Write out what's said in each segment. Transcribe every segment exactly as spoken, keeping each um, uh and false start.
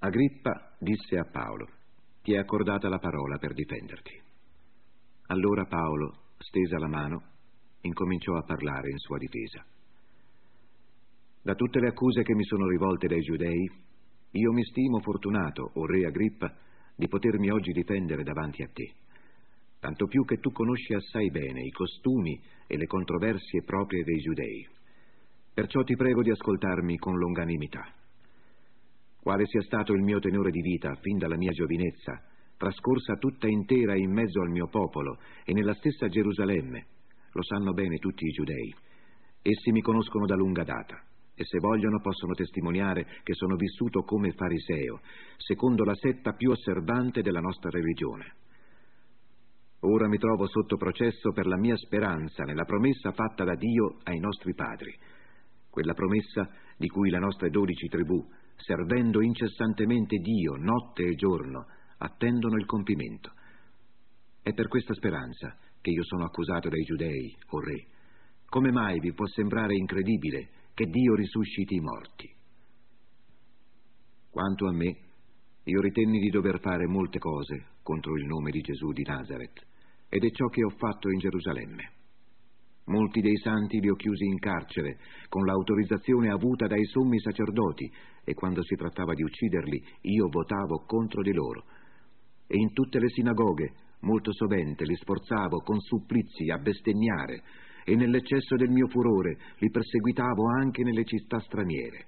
Agrippa disse a Paolo: ti è accordata la parola per difenderti. Allora Paolo, stesa la mano, incominciò a parlare in sua difesa. Da tutte le accuse che mi sono rivolte dai giudei, io mi stimo fortunato, o re Agrippa, di potermi oggi difendere davanti a te, tanto più che tu conosci assai bene i costumi e le controversie proprie dei giudei. Perciò ti prego di ascoltarmi con longanimità. Quale sia stato il mio tenore di vita fin dalla mia giovinezza, trascorsa tutta intera in mezzo al mio popolo e nella stessa Gerusalemme, lo sanno bene tutti i giudei. Essi mi conoscono da lunga data e se vogliono possono testimoniare che sono vissuto come fariseo, secondo la setta più osservante della nostra religione. Ora mi trovo sotto processo per la mia speranza nella promessa fatta da Dio ai nostri padri, quella promessa di cui le nostre dodici tribù, servendo incessantemente Dio notte e giorno, attendono il compimento. È per questa speranza che io sono accusato dai giudei, o re. Come mai vi può sembrare incredibile che Dio risusciti i morti? Quanto a me, io ritenni di dover fare molte cose contro il nome di Gesù di Nazaret, ed è ciò che ho fatto in Gerusalemme. Molti dei santi li ho chiusi in carcere con l'autorizzazione avuta dai sommi sacerdoti, e quando si trattava di ucciderli io votavo contro di loro. E in tutte le sinagoghe molto sovente li sforzavo con supplizi a bestemmiare, e nell'eccesso del mio furore li perseguitavo anche nelle città straniere.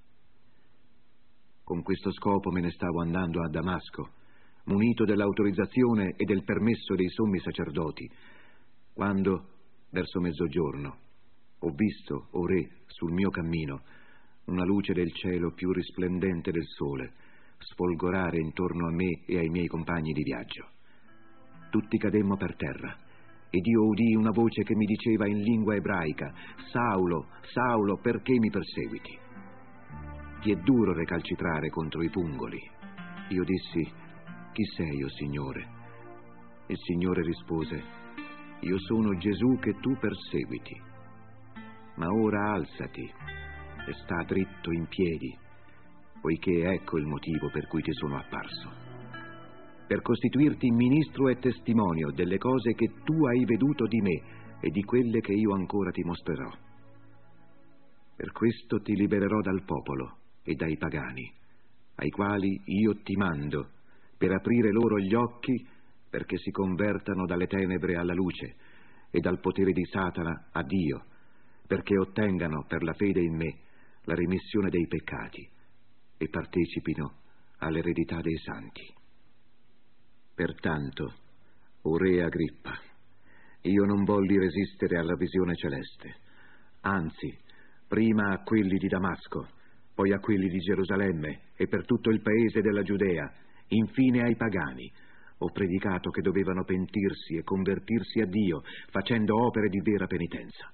Con questo scopo me ne stavo andando a Damasco, munito dell'autorizzazione e del permesso dei sommi sacerdoti, quando, verso mezzogiorno, ho visto, o re, sul mio cammino, una luce del cielo più risplendente del sole sfolgorare intorno a me e ai miei compagni di viaggio. Tutti cademmo per terra, ed io udii una voce che mi diceva in lingua ebraica: Saulo, Saulo, perché mi perseguiti? Ti è duro recalcitrare contro i pungoli. Io dissi: chi sei, o Signore? Il Signore rispose: io sono Gesù che tu perseguiti. Ma ora alzati e sta dritto in piedi, poiché ecco il motivo per cui ti sono apparso, per costituirti ministro e testimonio delle cose che tu hai veduto di me e di quelle che io ancora ti mostrerò. Per questo ti libererò dal popolo e dai pagani, ai quali io ti mando, per aprire loro gli occhi, perché si convertano dalle tenebre alla luce e dal potere di Satana a Dio, perché ottengano per la fede in me la remissione dei peccati e partecipino all'eredità dei santi. Pertanto, o re Agrippa, io non volli resistere alla visione celeste, anzi, prima a quelli di Damasco, poi a quelli di Gerusalemme e per tutto il paese della Giudea, infine ai pagani, ho predicato che dovevano pentirsi e convertirsi a Dio, facendo opere di vera penitenza.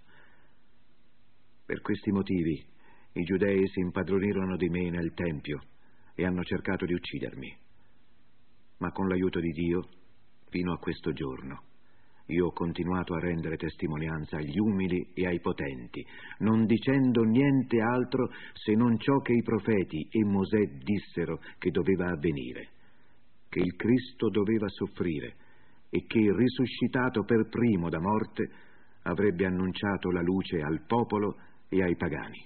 Per questi motivi i giudei si impadronirono di me nel Tempio e hanno cercato di uccidermi. Ma con l'aiuto di Dio, fino a questo giorno, io ho continuato a rendere testimonianza agli umili e ai potenti, non dicendo niente altro se non ciò che i profeti e Mosè dissero che doveva avvenire, che il Cristo doveva soffrire e che, risuscitato per primo da morte, avrebbe annunciato la luce al popolo e ai pagani.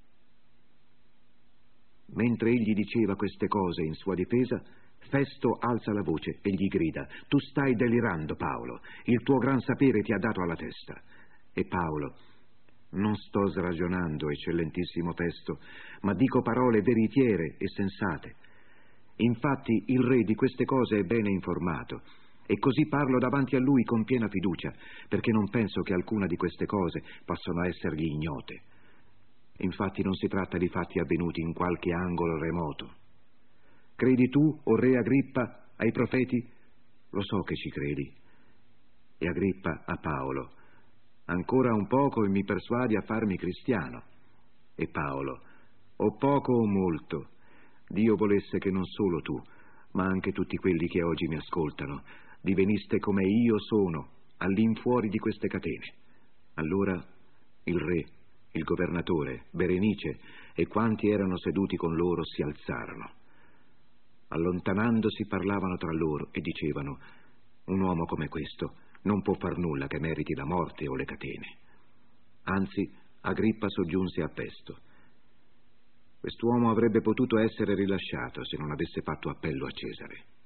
Mentre egli diceva queste cose in sua difesa, Festo alza la voce e gli grida: tu stai delirando, Paolo, il tuo gran sapere ti ha dato alla testa. E Paolo: non sto sragionando, eccellentissimo Festo, ma dico parole veritiere e sensate. Infatti il re di queste cose è bene informato, e così parlo davanti a lui con piena fiducia, perché non penso che alcuna di queste cose possano essergli ignote. Infatti non si tratta di fatti avvenuti in qualche angolo remoto. Credi tu, o re Agrippa, ai profeti? Lo so che ci credi. E Agrippa a Paolo: ancora un poco e mi persuadi a farmi cristiano. E Paolo: o poco o molto, Dio volesse che non solo tu, ma anche tutti quelli che oggi mi ascoltano, diveniste come io sono, all'infuori di queste catene. Allora il re, il governatore, Berenice e quanti erano seduti con loro si alzarono. Allontanandosi parlavano tra loro e dicevano: un uomo come questo non può far nulla che meriti la morte o le catene. Anzi, Agrippa soggiunse a Festo: quest'uomo avrebbe potuto essere rilasciato se non avesse fatto appello a Cesare.